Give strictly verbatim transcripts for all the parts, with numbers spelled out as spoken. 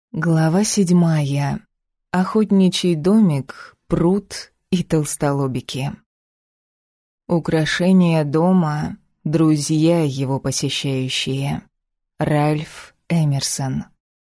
Глава седьмая. Охотничий домик, пруд и толстолобики. Украшения дома, друзья его посещающие. Ральф Эмерсон.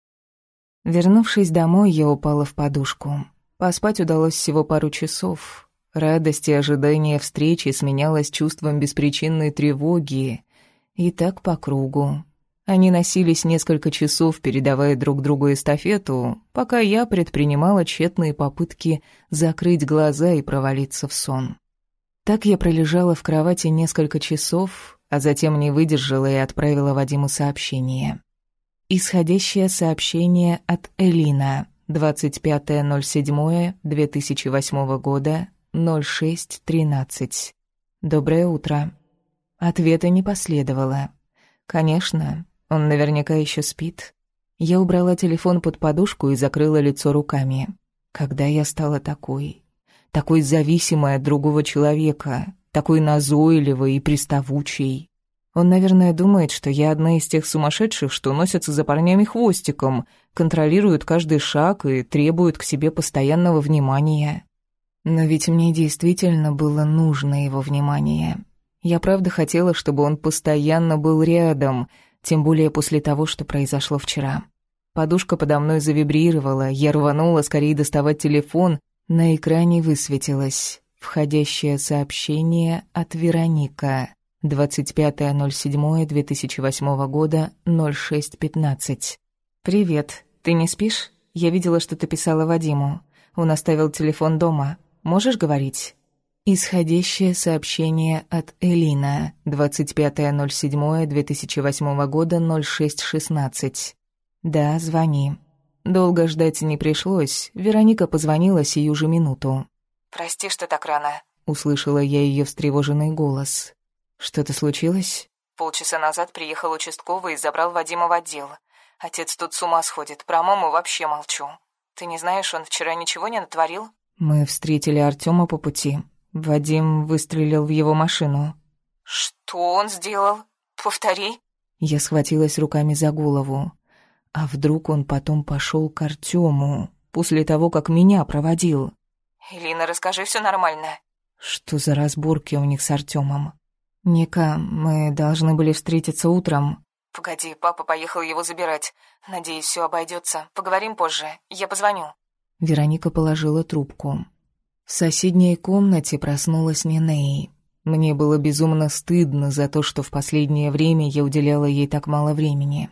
Вернувшись домой, я упала в подушку. Поспать удалось всего пару часов. Радость и ожидание встречи сменялось чувством беспричинной тревоги. И так по кругу. Они носились несколько часов, передавая друг другу эстафету, пока я предпринимала тщетные попытки закрыть глаза и провалиться в сон. Так я пролежала в кровати несколько часов, а затем не выдержала и отправила Вадиму сообщение. Исходящее сообщение от Элина, двадцать пятое ноль седьмое две тысячи восьмого года, ноль шесть тринадцать. Доброе утро. Ответа не последовало. Конечно, он наверняка еще спит. Я убрала телефон под подушку и закрыла лицо руками. Когда я стала такой? Такой зависимой от другого человека, такой назойливой и приставучей. Он, наверное, думает, что я одна из тех сумасшедших, что носятся за парнями хвостиком, контролируют каждый шаг и требуют к себе постоянного внимания. Но ведь мне действительно было нужно его внимание. Я правда хотела, чтобы он постоянно был рядом, тем более после того, что произошло вчера. Подушка подо мной завибрировала, я рванула скорее доставать телефон, на экране высветилось входящее сообщение от Вероника, двадцать пятое ноль седьмое две тысячи восьмого года, ноль шесть пятнадцать. «Привет, ты не спишь? Я видела, что ты писала Вадиму. Он оставил телефон дома. Можешь говорить?» Исходящее сообщение от Элина, двадцать пятое ноль седьмое две тысячи восьмого года, ноль шесть шестнадцать. «Да, звони». Долго ждать не пришлось, Вероника позвонила сию же минуту. «Прости, что так рано», — услышала я ее встревоженный голос. «Что-то случилось?» «Полчаса назад приехал участковый и забрал Вадима в отдел. Отец тут с ума сходит, про маму вообще молчу. Ты не знаешь, он вчера ничего не натворил?» «Мы встретили Артема по пути. Вадим выстрелил в его машину». «Что он сделал? Повтори». Я схватилась руками за голову. А вдруг он потом пошел к Артему, после того, как меня проводил? «Элина, расскажи, все нормально». «Что за разборки у них с Артемом?» «Ника, мы должны были встретиться утром». «Погоди, папа поехал его забирать. Надеюсь, все обойдется. Поговорим позже. Я позвоню». Вероника положила трубку. В соседней комнате проснулась Ниней. Мне было безумно стыдно за то, что в последнее время я уделяла ей так мало времени.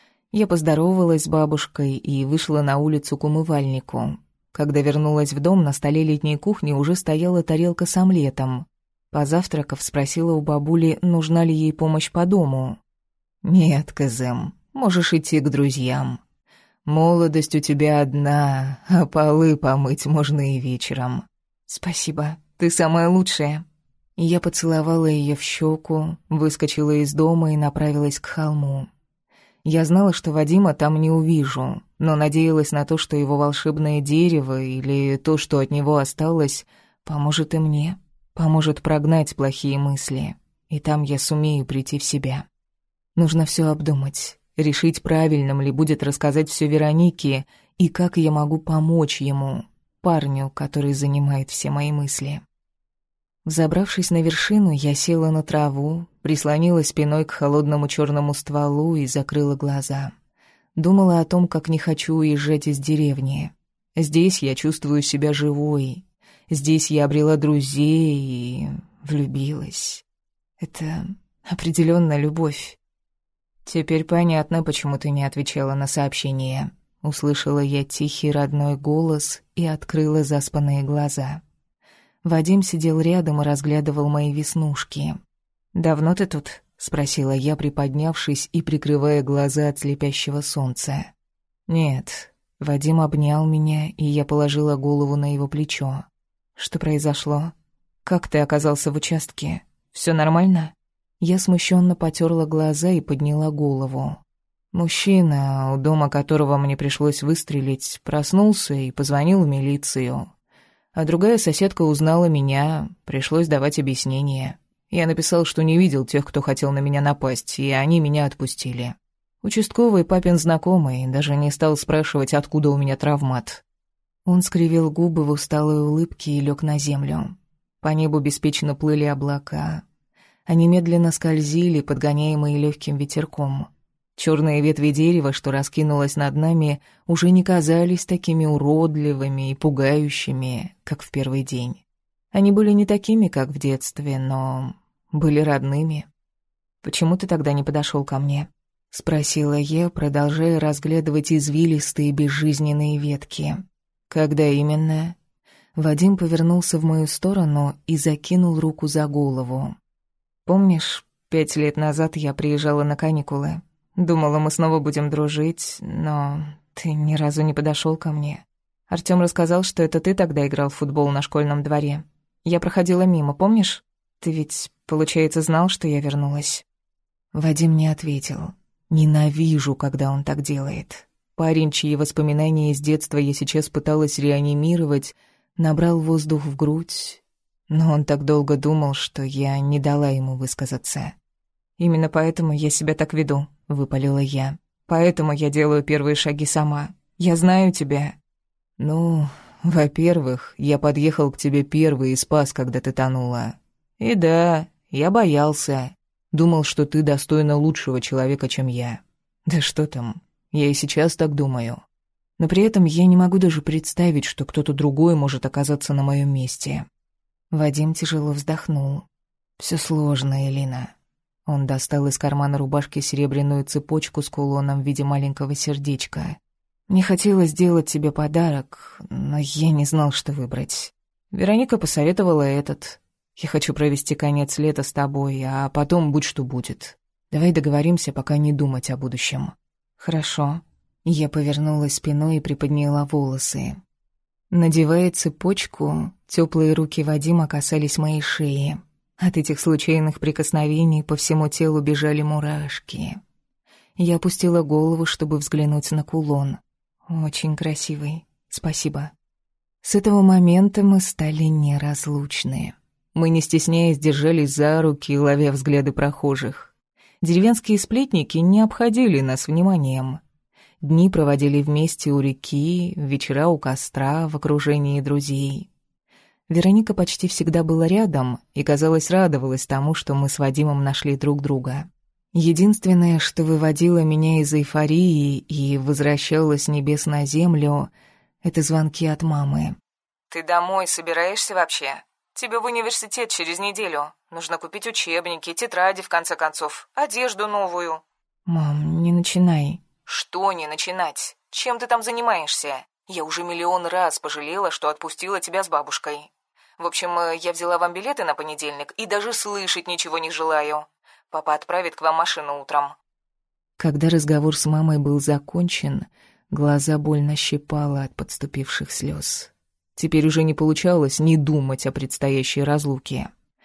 Я поздоровалась с бабушкой и вышла на улицу к умывальнику. Когда вернулась в дом, на столе летней кухни уже стояла тарелка с омлетом. Позавтракав, спросила у бабули, нужна ли ей помощь по дому. «Нет, Кызым, можешь идти к друзьям. Молодость у тебя одна, а полы помыть можно и вечером». «Спасибо, ты самая лучшая». Я поцеловала ее в щеку, выскочила из дома и направилась к холму. Я знала, что Вадима там не увижу, но надеялась на то, что его волшебное дерево или то, что от него осталось, поможет и мне, поможет прогнать плохие мысли, и там я сумею прийти в себя. Нужно все обдумать, решить, правильным ли будет рассказать все Веронике и как я могу помочь ему, парню, который занимает все мои мысли. Взобравшись на вершину, я села на траву, прислонилась спиной к холодному черному стволу и закрыла глаза. Думала о том, как не хочу уезжать из деревни. Здесь я чувствую себя живой. Здесь я обрела друзей и влюбилась. Это определенно любовь. «Теперь понятно, почему ты не отвечала на сообщение». Услышала я тихий родной голос и открыла заспанные глаза. Вадим сидел рядом и разглядывал мои веснушки. «Давно ты тут?» — спросила я, приподнявшись и прикрывая глаза от слепящего солнца. «Нет». Вадим обнял меня, и я положила голову на его плечо. «Что произошло? Как ты оказался в участке? Все нормально?» Я смущенно потерла глаза и подняла голову. Мужчина, у дома которого мне пришлось выстрелить, проснулся и позвонил в милицию. А другая соседка узнала меня, пришлось давать объяснение. Я написал, что не видел тех, кто хотел на меня напасть, и они меня отпустили. Участковый папин знакомый, даже не стал спрашивать, откуда у меня травмат. Он скривил губы в усталой улыбке и лег на землю. По небу беспечно плыли облака. Они медленно скользили, подгоняемые легким ветерком. Черные ветви дерева, что раскинулось над нами, уже не казались такими уродливыми и пугающими, как в первый день. Они были не такими, как в детстве, но были родными. «Почему ты тогда не подошел ко мне?» — спросила я, продолжая разглядывать извилистые безжизненные ветки. «Когда именно?» Вадим повернулся в мою сторону и закинул руку за голову. «Помнишь, пять лет назад я приезжала на каникулы? Думала, мы снова будем дружить, но ты ни разу не подошел ко мне. Артём рассказал, что это ты тогда играл в футбол на школьном дворе. Я проходила мимо, помнишь? Ты ведь, получается, знал, что я вернулась?» Вадим не ответил. «Ненавижу, когда он так делает». Парень, чьи воспоминания из детства я сейчас пыталась реанимировать, набрал воздух в грудь, но он так долго думал, что я не дала ему высказаться. «Именно поэтому я себя так веду», — выпалила я. «Поэтому я делаю первые шаги сама. Я знаю тебя». «Ну, во-первых, я подъехал к тебе первый и спас, когда ты тонула. И да, я боялся. Думал, что ты достойна лучшего человека, чем я. Да что там, я и сейчас так думаю. Но при этом я не могу даже представить, что кто-то другой может оказаться на моем месте». Вадим тяжело вздохнул. «Все сложно, Элина». Он достал из кармана рубашки серебряную цепочку с кулоном в виде маленького сердечка. «Мне хотелось сделать тебе подарок, но я не знал, что выбрать. Вероника посоветовала этот. Я хочу провести конец лета с тобой, а потом будь что будет. Давай договоримся, пока не думать о будущем». «Хорошо». Я повернулась спиной и приподняла волосы. Надевая цепочку, теплые руки Вадима касались моей шеи. От этих случайных прикосновений по всему телу бежали мурашки. Я опустила голову, чтобы взглянуть на кулон. «Очень красивый. Спасибо». С этого момента мы стали неразлучны. Мы, не стесняясь, держались за руки, ловя взгляды прохожих. Деревенские сплетники не обходили нас вниманием. Дни проводили вместе у реки, вечера у костра, в окружении друзей. Вероника почти всегда была рядом и, казалось, радовалась тому, что мы с Вадимом нашли друг друга. Единственное, что выводило меня из эйфории и возвращало с небес на землю, это звонки от мамы. «Ты домой собираешься вообще? Тебе в университет через неделю. Нужно купить учебники, тетради, в конце концов, одежду новую». «Мам, не начинай». «Что не начинать? Чем ты там занимаешься? Я уже миллион раз пожалела, что отпустила тебя с бабушкой. В общем, я взяла вам билеты на понедельник и даже слышать ничего не желаю. Папа отправит к вам машину утром». Когда разговор с мамой был закончен, глаза больно щипало от подступивших слез. Теперь уже не получалось не думать о предстоящей разлуке.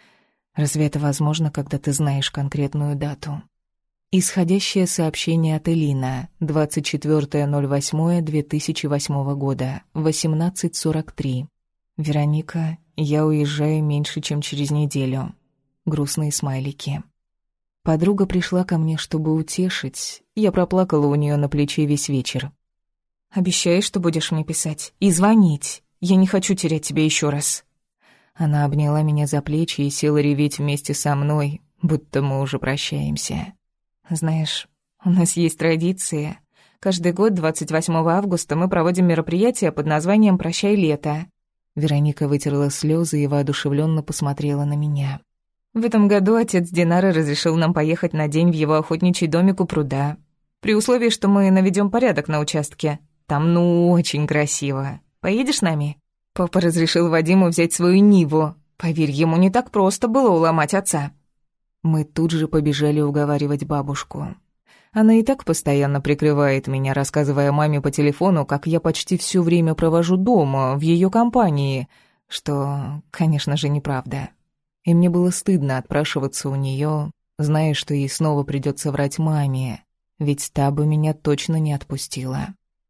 Разве это возможно, когда ты знаешь конкретную дату? Исходящее сообщение от Элина, двадцать четвёртое ноль восьмое две тысячи восьмого года, восемнадцать сорок три. «Вероника, я уезжаю меньше, чем через неделю». Грустные смайлики. Подруга пришла ко мне, чтобы утешить. Я проплакала у нее на плече весь вечер. «Обещаешь, что будешь мне писать? И звонить. Я не хочу терять тебя еще раз». Она обняла меня за плечи и села реветь вместе со мной, будто мы уже прощаемся. «Знаешь, у нас есть традиция. Каждый год двадцать восьмого августа мы проводим мероприятие под названием «Прощай, лето». Вероника вытерла слезы и воодушевленно посмотрела на меня. «В этом году отец Динары разрешил нам поехать на день в его охотничий домик у пруда. При условии, что мы наведем порядок на участке. Там ну очень красиво. Поедешь с нами?» Папа разрешил Вадиму взять свою Ниву. Поверь, ему не так просто было уломать отца. Мы тут же побежали уговаривать бабушку. Она и так постоянно прикрывает меня, рассказывая маме по телефону, как я почти все время провожу дома, в ее компании, что, конечно же, неправда. И мне было стыдно отпрашиваться у нее, зная, что ей снова придется врать маме, ведь та бы меня точно не отпустила.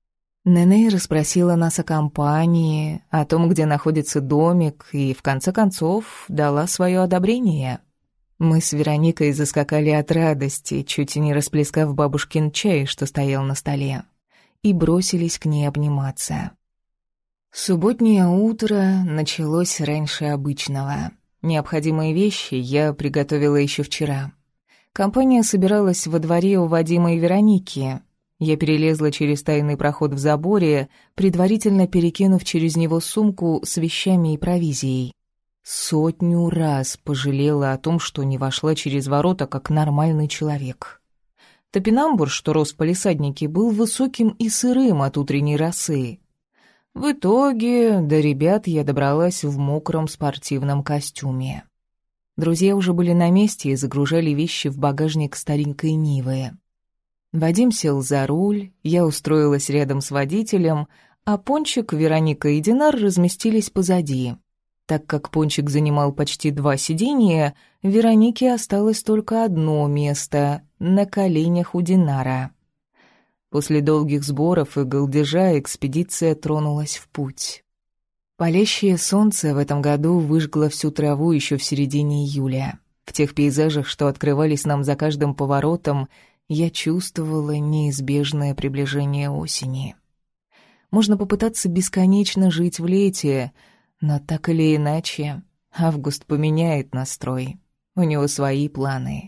Нене расспросила нас о компании, о том, где находится домик, и, в конце концов, дала свое одобрение. Мы с Вероникой заскакали от радости, чуть не расплескав бабушкин чай, что стоял на столе, и бросились к ней обниматься. Субботнее утро началось раньше обычного. Необходимые вещи я приготовила еще вчера. Компания собиралась во дворе у Вадима и Вероники. Я перелезла через тайный проход в заборе, предварительно перекинув через него сумку с вещами и провизией. Сотню раз пожалела о том, что не вошла через ворота как нормальный человек. Топинамбур, что рос в палисаднике, был высоким и сырым от утренней росы. В итоге до ребят я добралась в мокром спортивном костюме. Друзья уже были на месте и загружали вещи в багажник старенькой Нивы. Вадим сел за руль, я устроилась рядом с водителем, а Пончик, Вероника и Динар разместились позади. Так как Пончик занимал почти два сиденья, Веронике осталось только одно место — на коленях у Динара. После долгих сборов и галдежа экспедиция тронулась в путь. Палящее солнце в этом году выжгло всю траву еще в середине июля. В тех пейзажах, что открывались нам за каждым поворотом, я чувствовала неизбежное приближение осени. Можно попытаться бесконечно жить в лете, но так или иначе, август поменяет настрой. У него свои планы.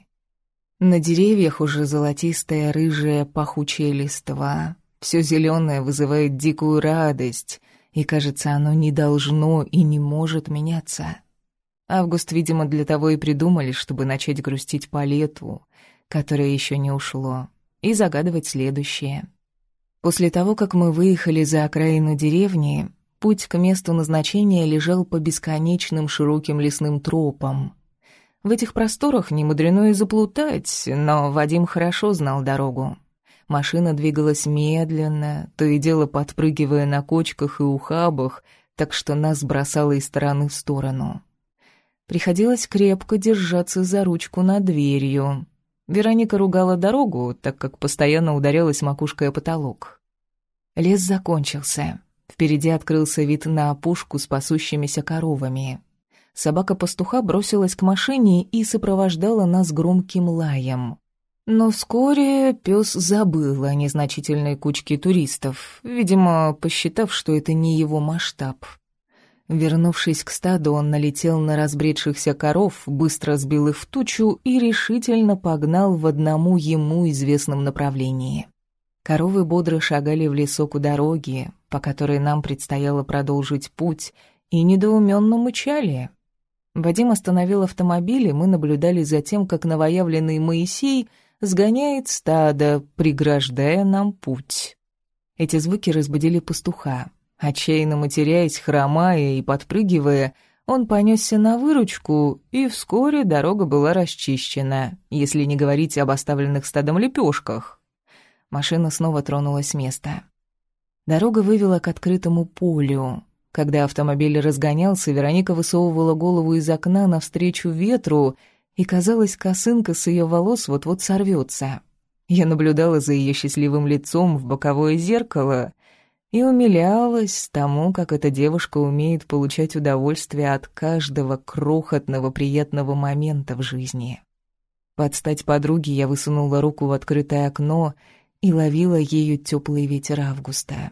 На деревьях уже золотистая, рыжая, пахучая листва. Все зеленое вызывает дикую радость, и, кажется, оно не должно и не может меняться. Август, видимо, для того и придумали, чтобы начать грустить по лету, которое еще не ушло, и загадывать следующее. После того, как мы выехали за окраину деревни, путь к месту назначения лежал по бесконечным широким лесным тропам. В этих просторах не мудрено и заплутать, но Вадим хорошо знал дорогу. Машина двигалась медленно, то и дело подпрыгивая на кочках и ухабах, так что нас бросало из стороны в сторону. Приходилось крепко держаться за ручку над дверью. Вероника ругала дорогу, так как постоянно ударялась макушкой о потолок. Лес закончился. Впереди открылся вид на опушку с пасущимися коровами. Собака-пастуха бросилась к машине и сопровождала нас громким лаем. Но вскоре пес забыл о незначительной кучке туристов, видимо, посчитав, что это не его масштаб. Вернувшись к стаду, он налетел на разбредшихся коров, быстро сбил их в тучу и решительно погнал в одному ему известном направлении. Коровы бодро шагали в лесок у дороги, по которой нам предстояло продолжить путь, и недоуменно мычали. Вадим остановил автомобиль, и мы наблюдали за тем, как новоявленный Моисей сгоняет стадо, преграждая нам путь. Эти звуки разбудили пастуха. Отчаянно матерясь, хромая и подпрыгивая, он понесся на выручку, и вскоре дорога была расчищена, если не говорить об оставленных стадом лепешках. Машина снова тронулась с места. Дорога вывела к открытому полю. Когда автомобиль разгонялся, Вероника высовывала голову из окна навстречу ветру, и, казалось, косынка с ее волос вот-вот сорвется. Я наблюдала за ее счастливым лицом в боковое зеркало и умилялась тому, как эта девушка умеет получать удовольствие от каждого крохотного приятного момента в жизни. Под стать подруге я высунула руку в открытое окно и ловила ею теплый ветер августа.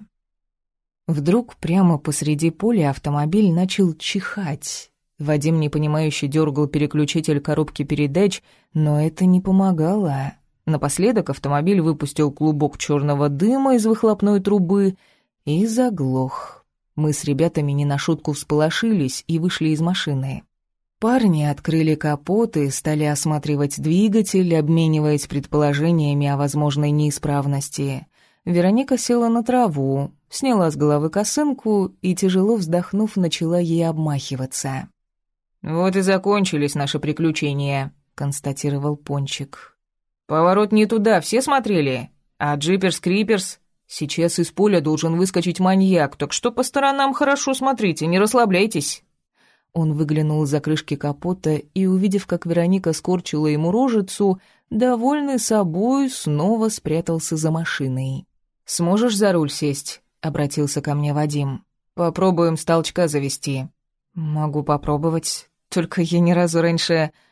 Вдруг прямо посреди поля автомобиль начал чихать. Вадим непонимающе дергал переключитель коробки передач, но это не помогало. Напоследок автомобиль выпустил клубок черного дыма из выхлопной трубы и заглох. Мы с ребятами не на шутку всполошились и вышли из машины. Парни открыли капот и стали осматривать двигатель, обмениваясь предположениями о возможной неисправности. Вероника села на траву, сняла с головы косынку и, тяжело вздохнув, начала ей обмахиваться. «Вот и закончились наши приключения», — констатировал Пончик. «Поворот не туда, все смотрели? А Джиперс-Криперс? Сейчас из поля должен выскочить маньяк, так что по сторонам хорошо смотрите, не расслабляйтесь». Он выглянул из-за крышки капота и, увидев, как Вероника скорчила ему рожицу, довольный собой, снова спрятался за машиной. «Сможешь за руль сесть?» — обратился ко мне Вадим. «Попробуем с толчка завести». «Могу попробовать, только я ни разу раньше...»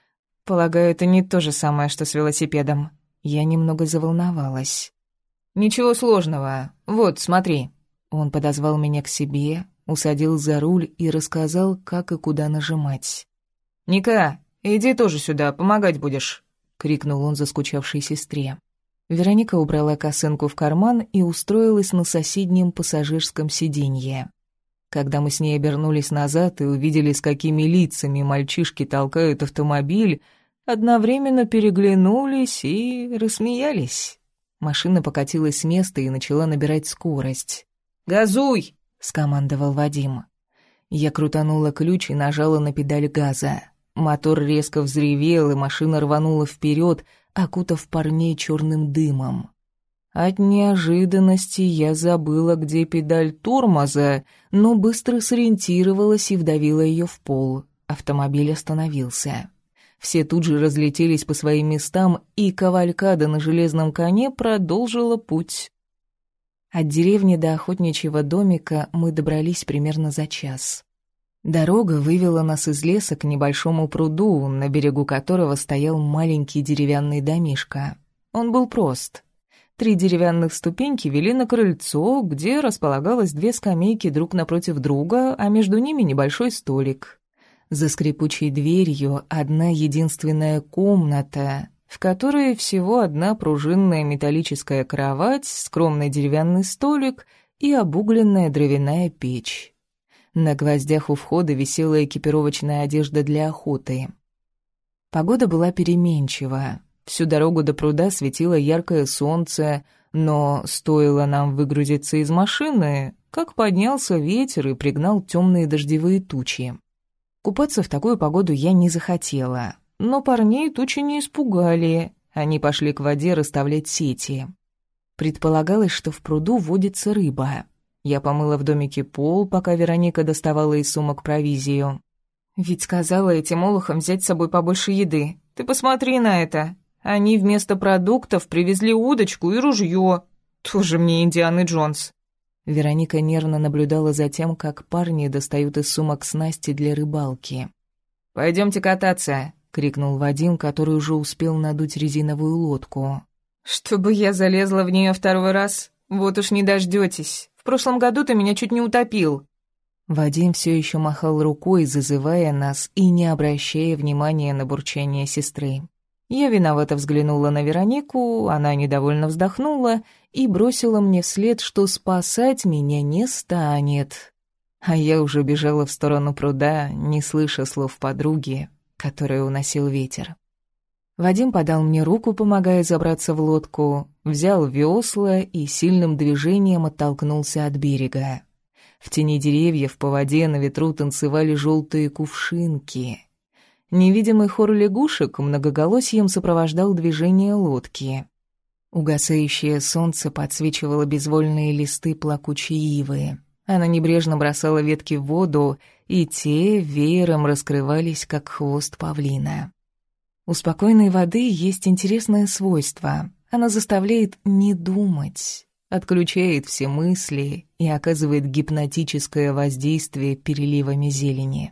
Полагаю, это не то же самое, что с велосипедом. Я немного заволновалась. «Ничего сложного. Вот, смотри». Он подозвал меня к себе, усадил за руль и рассказал, как и куда нажимать. «Ника, иди тоже сюда, помогать будешь», — крикнул он заскучавшей сестре. Вероника убрала косынку в карман и устроилась на соседнем пассажирском сиденье. Когда мы с ней обернулись назад и увидели, с какими лицами мальчишки толкают автомобиль, одновременно переглянулись и рассмеялись. Машина покатилась с места и начала набирать скорость. «Газуй!» — скомандовал Вадим. Я крутанула ключ и нажала на педаль газа. Мотор резко взревел, и машина рванула вперед, окутав парней черным дымом. От неожиданности я забыла, где педаль тормоза, но быстро сориентировалась и вдавила ее в пол. Автомобиль остановился. Все тут же разлетелись по своим местам, и кавалькада на железном коне продолжила путь. От деревни до охотничьего домика мы добрались примерно за час. Дорога вывела нас из леса к небольшому пруду, на берегу которого стоял маленький деревянный домишко. Он был прост. Три деревянных ступеньки вели на крыльцо, где располагалось две скамейки друг напротив друга, а между ними небольшой столик. За скрипучей дверью одна единственная комната, в которой всего одна пружинная металлическая кровать, скромный деревянный столик и обугленная дровяная печь. На гвоздях у входа висела экипировочная одежда для охоты. Погода была переменчива. Всю дорогу до пруда светило яркое солнце, но стоило нам выгрузиться из машины, как поднялся ветер и пригнал темные дождевые тучи. Купаться в такую погоду я не захотела, но парней тучи не испугали. Они пошли к воде расставлять сети. Предполагалось, что в пруду водится рыба. Я помыла в домике пол, пока Вероника доставала из сумок провизию. «Ведь сказала этим олухам взять с собой побольше еды. Ты посмотри на это. Они вместо продуктов привезли удочку и ружье. Тоже мне Индиана Джонс». Вероника нервно наблюдала за тем, как парни достают из сумок снасти для рыбалки. «Пойдемте кататься», — крикнул Вадим, который уже успел надуть резиновую лодку. «Чтобы я залезла в нее второй раз? Вот уж не дождетесь. В прошлом году ты меня чуть не утопил». Вадим все еще махал рукой, зазывая нас и не обращая внимания на бурчание сестры. Я виновато взглянула на Веронику, она недовольно вздохнула и бросила мне вслед, что спасать меня не станет. А я уже бежала в сторону пруда, не слыша слов подруги, которые уносил ветер. Вадим подал мне руку, помогая забраться в лодку, взял весла и сильным движением оттолкнулся от берега. В тени деревьев по воде на ветру танцевали желтые кувшинки. Невидимый хор лягушек многоголосием сопровождал движение лодки. Угасающее солнце подсвечивало безвольные листы плакучей ивы. Она небрежно бросала ветки в воду, и те веером раскрывались, как хвост павлина. У спокойной воды есть интересное свойство. Она заставляет не думать, отключает все мысли и оказывает гипнотическое воздействие переливами зелени.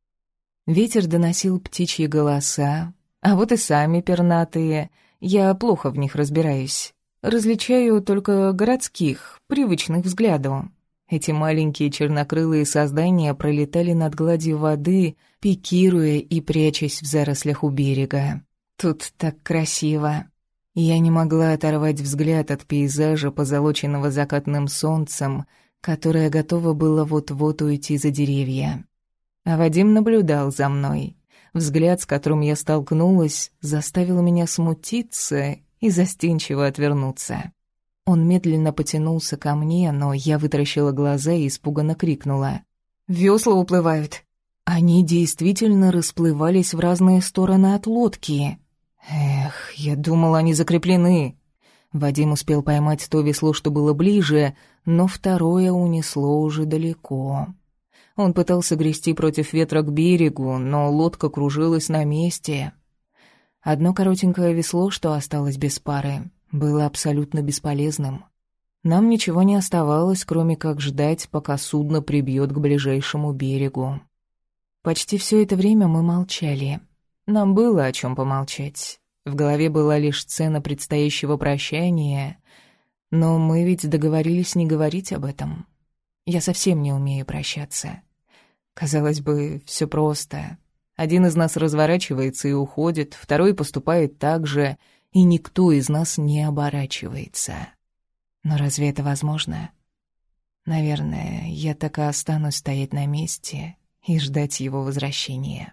Ветер доносил птичьи голоса, а вот и сами пернатые. Я плохо в них разбираюсь. Различаю только городских, привычных взгляду. Эти маленькие чернокрылые создания пролетали над гладью воды, пикируя и прячась в зарослях у берега. Тут так красиво. Я не могла оторвать взгляд от пейзажа, позолоченного закатным солнцем, которое готово было вот-вот уйти за деревья. А Вадим наблюдал за мной. Взгляд, с которым я столкнулась, заставил меня смутиться и застенчиво отвернуться. Он медленно потянулся ко мне, но я вытаращила глаза и испуганно крикнула. «Весла уплывают!» Они действительно расплывались в разные стороны от лодки. Эх, я думала, они закреплены. Вадим успел поймать то весло, что было ближе, но второе унесло уже далеко. Он пытался грести против ветра к берегу, но лодка кружилась на месте. Одно коротенькое весло, что осталось без пары, было абсолютно бесполезным. Нам ничего не оставалось, кроме как ждать, пока судно прибьет к ближайшему берегу. Почти все это время мы молчали. Нам было о чем помолчать. В голове была лишь сцена предстоящего прощания, но мы ведь договорились не говорить об этом. Я совсем не умею прощаться. Казалось бы, все просто. Один из нас разворачивается и уходит, второй поступает так же, и никто из нас не оборачивается. Но разве это возможно? Наверное, я так и останусь стоять на месте и ждать его возвращения.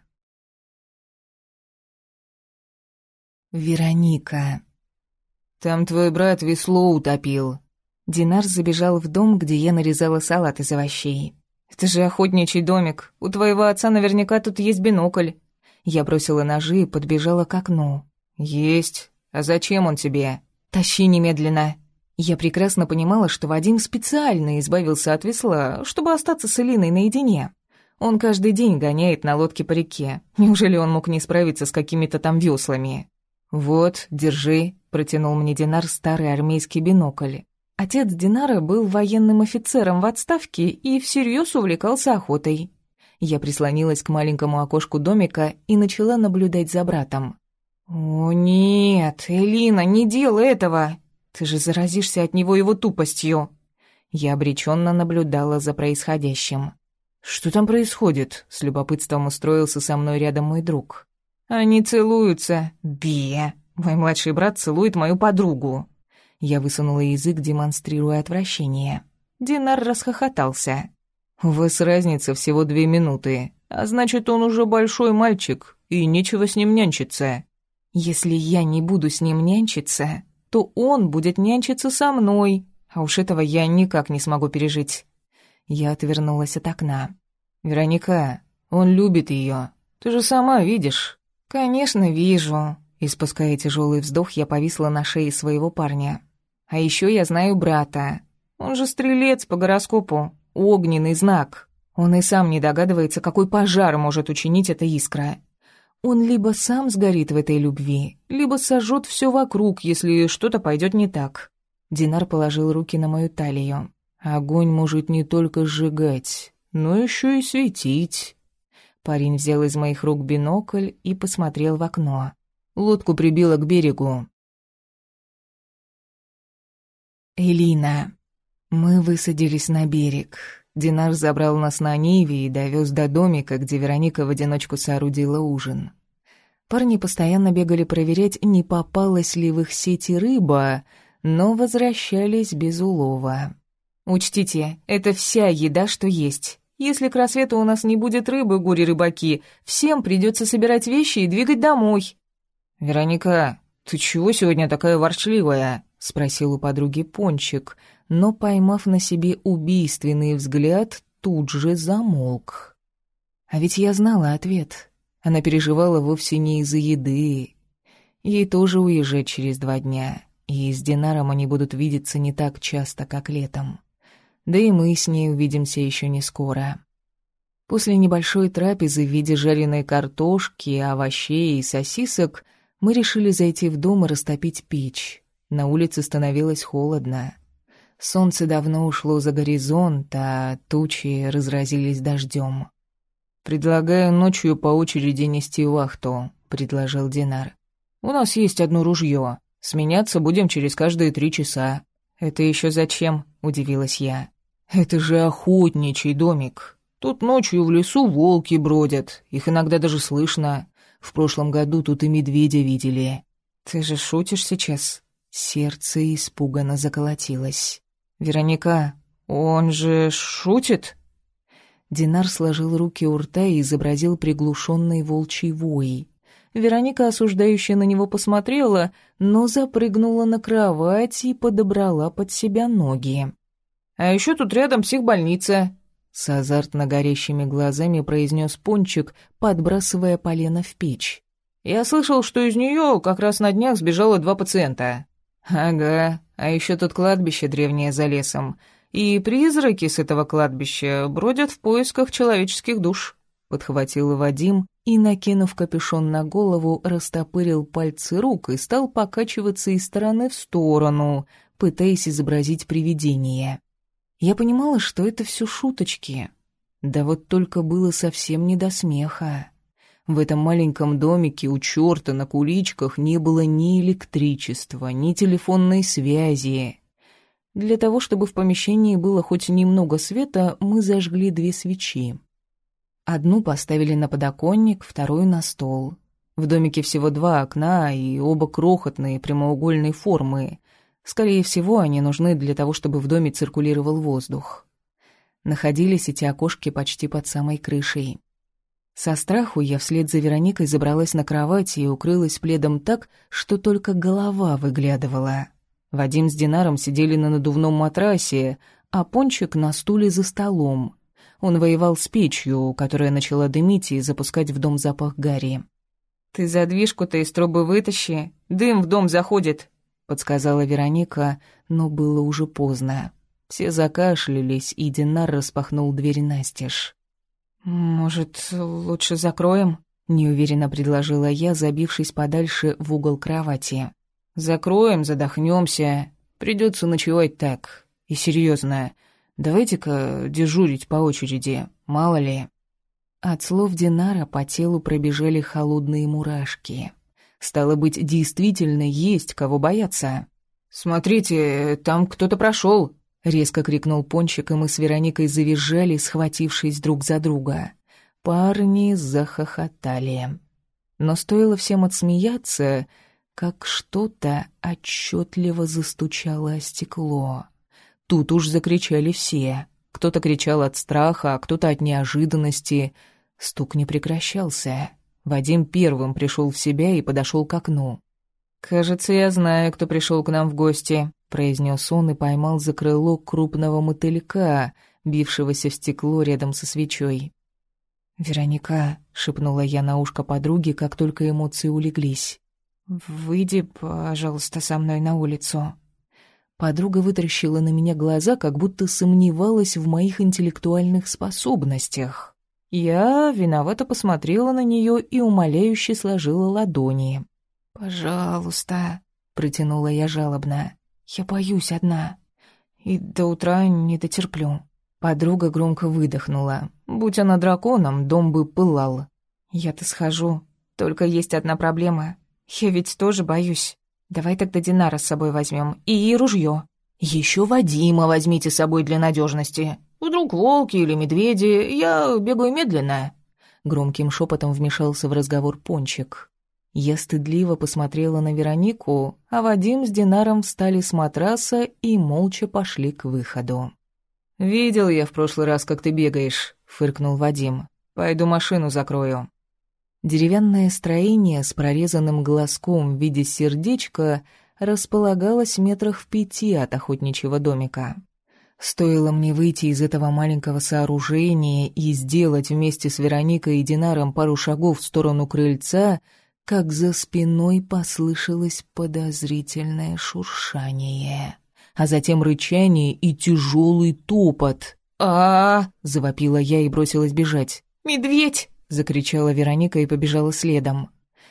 Вероника. «Там твой брат весло утопил». Динар забежал в дом, где я нарезала салат из овощей. «Это же охотничий домик. У твоего отца наверняка тут есть бинокль». Я бросила ножи и подбежала к окну. «Есть. А зачем он тебе?» «Тащи немедленно». Я прекрасно понимала, что Вадим специально избавился от весла, чтобы остаться с Элиной наедине. Он каждый день гоняет на лодке по реке. Неужели он мог не справиться с какими-то там веслами? «Вот, держи», — протянул мне Динар старый армейский бинокль. Отец Динара был военным офицером в отставке и всерьез увлекался охотой. Я прислонилась к маленькому окошку домика и начала наблюдать за братом. «О нет, Элина, не делай этого! Ты же заразишься от него его тупостью!» Я обреченно наблюдала за происходящим. «Что там происходит?» — с любопытством устроился со мной рядом мой друг. «Они целуются. Бе! Мой младший брат целует мою подругу». Я высунула язык, демонстрируя отвращение. Динар расхохотался. «У вас разница всего две минуты, а значит, он уже большой мальчик, и нечего с ним нянчиться». «Если я не буду с ним нянчиться, то он будет нянчиться со мной, а уж этого я никак не смогу пережить». Я отвернулась от окна. «Вероника, он любит ее. Ты же сама видишь». «Конечно, вижу». Испуская тяжелый вздох, я повисла на шее своего парня. «А еще я знаю брата. Он же стрелец по гороскопу. Огненный знак. Он и сам не догадывается, какой пожар может учинить эта искра. Он либо сам сгорит в этой любви, либо сожжет все вокруг, если что-то пойдет не так». Динар положил руки на мою талию. «Огонь может не только сжигать, но еще и светить». Парень взял из моих рук бинокль и посмотрел в окно. Лодку прибило к берегу. Элина. Мы высадились на берег. Динар забрал нас на Ниве и довез до домика, где Вероника в одиночку соорудила ужин. Парни постоянно бегали проверять, не попалась ли в их сети рыба, но возвращались без улова. «Учтите, это вся еда, что есть. Если к рассвету у нас не будет рыбы, горе-рыбаки, всем придется собирать вещи и двигать домой». «Вероника, ты чего сегодня такая ворчливая?» — спросил у подруги Пончик, но, поймав на себе убийственный взгляд, тут же замолк. А ведь я знала ответ. Она переживала вовсе не из-за еды. Ей тоже уезжать через два дня, и с Динаром они будут видеться не так часто, как летом. Да и мы с ней увидимся еще не скоро. После небольшой трапезы в виде жареной картошки, овощей и сосисок мы решили зайти в дом и растопить печь. На улице становилось холодно. Солнце давно ушло за горизонт, а тучи разразились дождем. «Предлагаю ночью по очереди нести вахту», — предложил Динар. «У нас есть одно ружье. Сменяться будем через каждые три часа». «Это еще зачем?» — удивилась я. «Это же охотничий домик. Тут ночью в лесу волки бродят, их иногда даже слышно. В прошлом году тут и медведя видели». «Ты же шутишь сейчас?» Сердце испуганно заколотилось. «Вероника, он же шутит?» Динар сложил руки у рта и изобразил приглушенный волчий вой. Вероника осуждающе на него посмотрела, но запрыгнула на кровать и подобрала под себя ноги. «А еще тут рядом психбольница», — с азартно горящими глазами произнес Пончик, подбрасывая полено в печь. «Я слышал, что из нее как раз на днях сбежало два пациента». «Ага, а еще тут кладбище древнее за лесом, и призраки с этого кладбища бродят в поисках человеческих душ», — подхватил Вадим и, накинув капюшон на голову, растопырил пальцы рук и стал покачиваться из стороны в сторону, пытаясь изобразить привидение. Я понимала, что это все шуточки. Да вот только было совсем не до смеха. В этом маленьком домике у чёрта на куличках не было ни электричества, ни телефонной связи. Для того, чтобы в помещении было хоть немного света, мы зажгли две свечи. Одну поставили на подоконник, вторую на стол. В домике всего два окна, и оба крохотные, прямоугольной формы. Скорее всего, они нужны для того, чтобы в доме циркулировал воздух. Находились эти окошки почти под самой крышей. Со страху я вслед за Вероникой забралась на кровать и укрылась пледом так, что только голова выглядывала. Вадим с Динаром сидели на надувном матрасе, а Пончик на стуле за столом. Он воевал с печью, которая начала дымить и запускать в дом запах гари. «Ты задвижку-то из трубы вытащи, дым в дом заходит», — подсказала Вероника, но было уже поздно. Все закашлялись, и Динар распахнул дверь настежь. «Может, лучше закроем?» — неуверенно предложила я, забившись подальше в угол кровати. «Закроем, задохнёмся. Придётся ночевать так. И серьёзно, давайте-ка дежурить по очереди, мало ли». От слов Динара по телу пробежали холодные мурашки. Стало быть, действительно есть кого бояться. «Смотрите, там кто-то прошёл», — резко крикнул Пончик, и мы с Вероникой завизжали, схватившись друг за друга. Парни захохотали. Но стоило всем отсмеяться, как что-то отчетливо застучало о стекло. Тут уж закричали все. Кто-то кричал от страха, а кто-то от неожиданности. Стук не прекращался. Вадим первым пришел в себя и подошел к окну. «Кажется, я знаю, кто пришел к нам в гости», — произнес он и поймал за крыло крупного мотылька, бившегося в стекло рядом со свечой. «Вероника», — шепнула я на ушко подруге, как только эмоции улеглись. «Выйди, пожалуйста, со мной на улицу». Подруга вытаращила на меня глаза, как будто сомневалась в моих интеллектуальных способностях. Я виновато посмотрела на нее и умоляюще сложила ладони. «Пожалуйста», — протянула я жалобно. «Я боюсь одна. И до утра не дотерплю». Подруга громко выдохнула. Будь она драконом, дом бы пылал. «Я-то схожу. Только есть одна проблема. Я ведь тоже боюсь. Давай тогда Динара с собой возьмем. И ружье. Еще Вадима возьмите с собой для надежности. Вдруг волки или медведи. Я бегаю медленно». Громким шепотом вмешался в разговор Пончик. Я стыдливо посмотрела на Веронику, а Вадим с Динаром встали с матраса и молча пошли к выходу. «Видел я в прошлый раз, как ты бегаешь», — фыркнул Вадим. «Пойду машину закрою». Деревянное строение с прорезанным глазком в виде сердечка располагалось метрах в пяти от охотничьего домика. Стоило мне выйти из этого маленького сооружения и сделать вместе с Вероникой и Динаром пару шагов в сторону крыльца, как за спиной послышалось подозрительное шуршание, а затем рычание и тяжелый топот. «А-а-а!» — завопила я и бросилась бежать. «Медведь!» — закричала Вероника и побежала следом.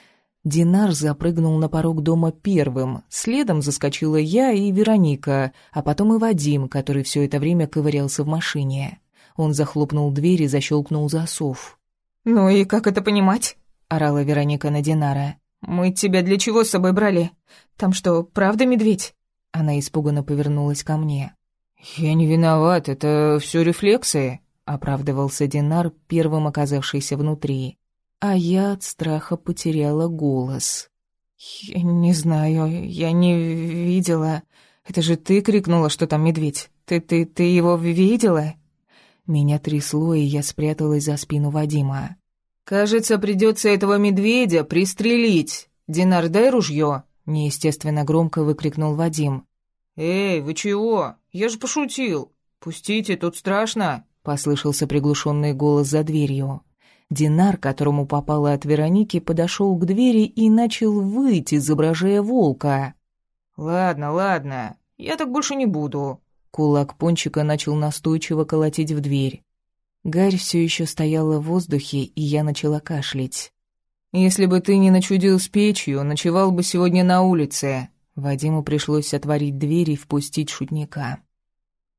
Динар запрыгнул на порог дома первым, следом заскочила я и Вероника, а потом и Вадим, который все это время ковырялся в машине. Он захлопнул дверь и защелкнул засов. «Ну и как это понимать?» — орала Вероника на Динара. «Мы тебя для чего с собой брали? Там что, правда медведь?» Она испуганно повернулась ко мне. «Я не виноват, это все рефлексы», — оправдывался Динар, первым оказавшийся внутри. А я от страха потеряла голос. «Я не знаю, я не видела. Это же ты крикнула, что там медведь. Ты, ты, ты его видела?» Меня трясло, и я спряталась за спину Вадима. «Кажется, придется этого медведя пристрелить. Динар, дай ружье!» — неестественно громко выкрикнул Вадим. «Эй, вы чего? Я же пошутил. Пустите, тут страшно!» — послышался приглушенный голос за дверью. Динар, которому попало от Вероники, подошел к двери и начал выть, изображая волка. «Ладно, ладно, я так больше не буду». Кулак Пончика начал настойчиво колотить в дверь. Гарь все еще стояла в воздухе, и я начала кашлять. «Если бы ты не начудил с печью, ночевал бы сегодня на улице». Вадиму пришлось отворить дверь и впустить шутника.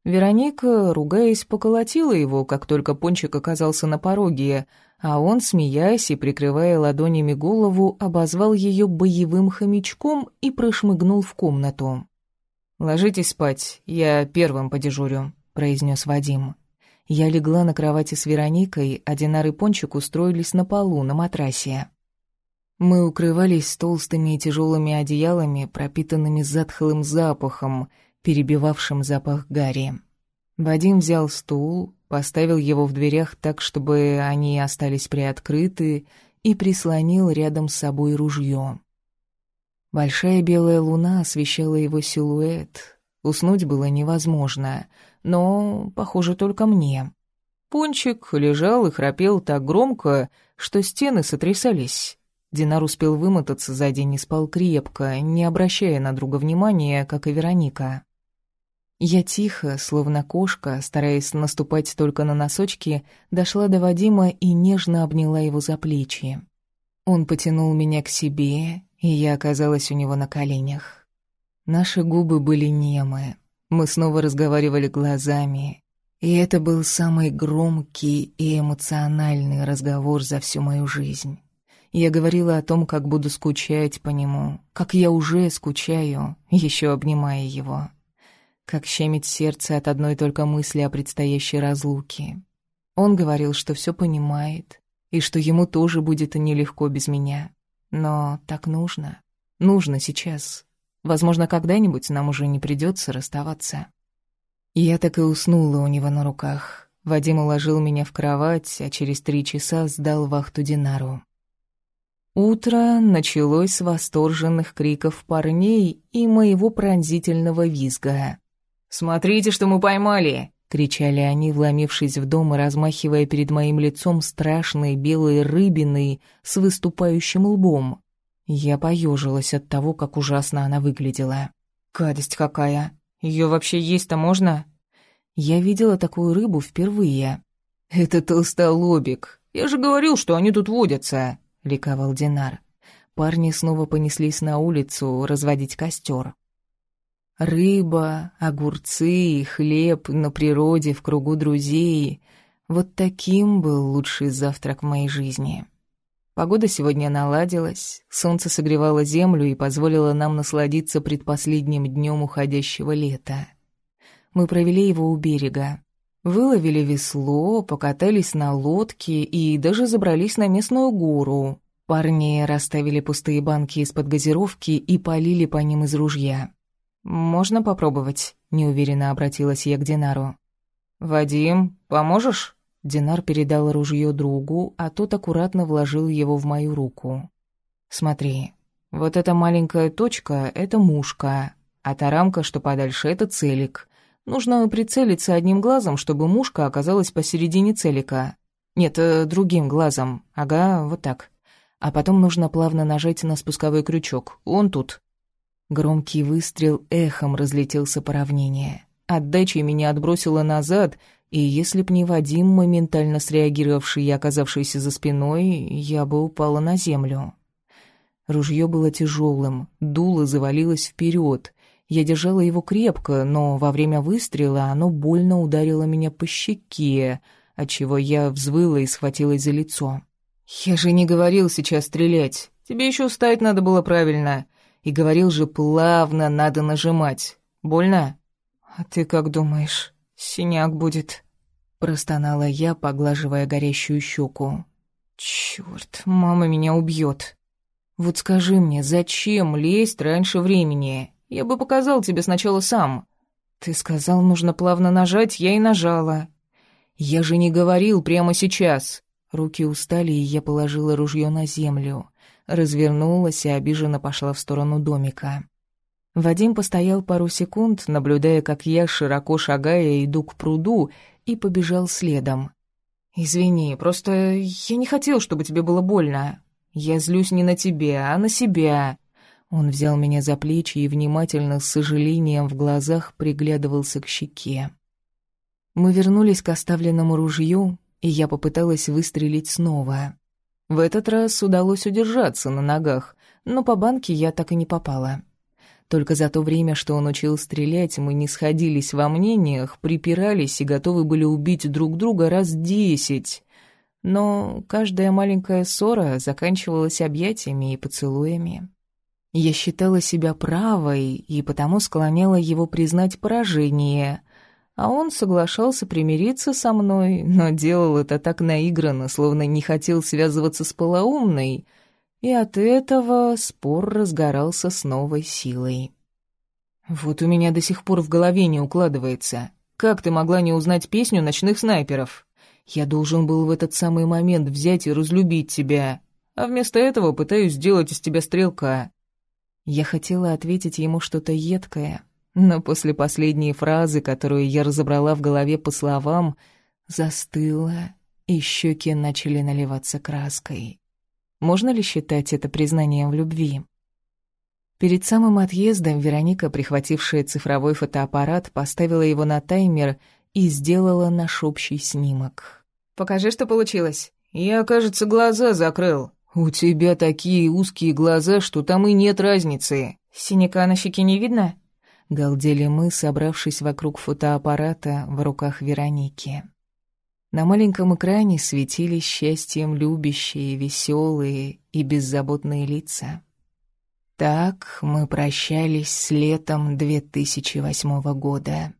Вероника, ругаясь, поколотила его, как только Пончик оказался на пороге, а он, смеясь и прикрывая ладонями голову, обозвал ее боевым хомячком и прошмыгнул в комнату. «Ложитесь спать, я первым подежурю», — произнес Вадим. Я легла на кровати с Вероникой, а Динар и Пончик устроились на полу, на матрасе. Мы укрывались толстыми и тяжелыми одеялами, пропитанными затхлым запахом, перебивавшим запах гари. Вадим взял стул, поставил его в дверях так, чтобы они остались приоткрыты, и прислонил рядом с собой ружье. Большая белая луна освещала его силуэт. Уснуть было невозможно, но, похоже, только мне. Пончик лежал и храпел так громко, что стены сотрясались. Динар успел вымотаться за день и спал крепко, не обращая на друга внимания, как и Вероника. Я тихо, словно кошка, стараясь наступать только на носочки, дошла до Вадима и нежно обняла его за плечи. Он потянул меня к себе, и я оказалась у него на коленях. Наши губы были немы, мы снова разговаривали глазами, и это был самый громкий и эмоциональный разговор за всю мою жизнь. Я говорила о том, как буду скучать по нему, как я уже скучаю, еще обнимая его. Как щемит сердце от одной только мысли о предстоящей разлуке. Он говорил, что все понимает, и что ему тоже будет нелегко без меня. Но так нужно. Нужно сейчас. Возможно, когда-нибудь нам уже не придется расставаться. Я так и уснула у него на руках. Вадим уложил меня в кровать, а через три часа сдал вахту Динару. Утро началось с восторженных криков парней и моего пронзительного визга. «Смотрите, что мы поймали!» — кричали они, вломившись в дом и размахивая перед моим лицом страшной белой рыбиной с выступающим лбом. Я поежилась от того, как ужасно она выглядела. «Гадость какая! Ее вообще есть-то можно?» Я видела такую рыбу впервые. «Это толстолобик. Я же говорил, что они тут водятся!» — ликовал Динар. Парни снова понеслись на улицу разводить костер. Рыба, огурцы и хлеб на природе в кругу друзей. Вот таким был лучший завтрак в моей жизни. Погода сегодня наладилась, солнце согревало землю и позволило нам насладиться предпоследним днем уходящего лета. Мы провели его у берега. Выловили весло, покатались на лодке и даже забрались на местную гору. Парни расставили пустые банки из-под газировки и полили по ним из ружья. «Можно попробовать?» — неуверенно обратилась я к Динару. «Вадим, поможешь?» Динар передал ружье другу, а тот аккуратно вложил его в мою руку. «Смотри, вот эта маленькая точка — это мушка, а та рамка, что подальше, — это целик. Нужно прицелиться одним глазом, чтобы мушка оказалась посередине целика. Нет, другим глазом. Ага, вот так. А потом нужно плавно нажать на спусковой крючок. Он тут». Громкий выстрел эхом разлетелся по равнине. Отдачей меня отбросило назад, и если б не Вадим, моментально среагировавший и оказавшийся за спиной, я бы упала на землю. Ружье было тяжелым, дуло завалилось вперед. Я держала его крепко, но во время выстрела оно больно ударило меня по щеке, отчего я взвыла и схватилась за лицо. «Я же не говорил сейчас стрелять. Тебе еще встать надо было правильно. И говорил же, плавно надо нажимать. Больно?» «А ты как думаешь, синяк будет?» Простонала я, поглаживая горящую щеку. «Черт, мама меня убьет. Вот скажи мне, зачем лезть раньше времени? Я бы показал тебе сначала сам. Ты сказал, нужно плавно нажать, я и нажала. Я же не говорил прямо сейчас». Руки устали, и я положила ружье на землю. Развернулась и обиженно пошла в сторону домика. Вадим постоял пару секунд, наблюдая, как я, широко шагая, иду к пруду, и побежал следом. «Извини, просто я не хотел, чтобы тебе было больно. Я злюсь не на тебя, а на себя». Он взял меня за плечи и внимательно, с сожалением в глазах, приглядывался к щеке. Мы вернулись к оставленному ружью, и я попыталась выстрелить снова. В этот раз удалось удержаться на ногах, но по банке я так и не попала. Только за то время, что он учил стрелять, мы не сходились во мнениях, припирались и готовы были убить друг друга раз десять. Но каждая маленькая ссора заканчивалась объятиями и поцелуями. Я считала себя правой и потому склоняла его признать поражение, а он соглашался примириться со мной, но делал это так наигранно, словно не хотел связываться с полоумной, и от этого спор разгорался с новой силой. «Вот у меня до сих пор в голове не укладывается. Как ты могла не узнать песню «Ночных снайперов»? Я должен был в этот самый момент взять и разлюбить тебя, а вместо этого пытаюсь сделать из тебя стрелка». Я хотела ответить ему что-то едкое, но после последней фразы, которую я разобрала в голове по словам, застыла, и щеки начали наливаться краской. Можно ли считать это признанием в любви? Перед самым отъездом Вероника, прихватившая цифровой фотоаппарат, поставила его на таймер и сделала наш общий снимок. «Покажи, что получилось». «Я, кажется, глаза закрыл». «У тебя такие узкие глаза, что там и нет разницы». «Синяка на щеке не видно?» Галдели мы, собравшись вокруг фотоаппарата в руках Вероники. На маленьком экране светились счастьем любящие, веселые и беззаботные лица. Так мы прощались с летом две тысячи восьмого года.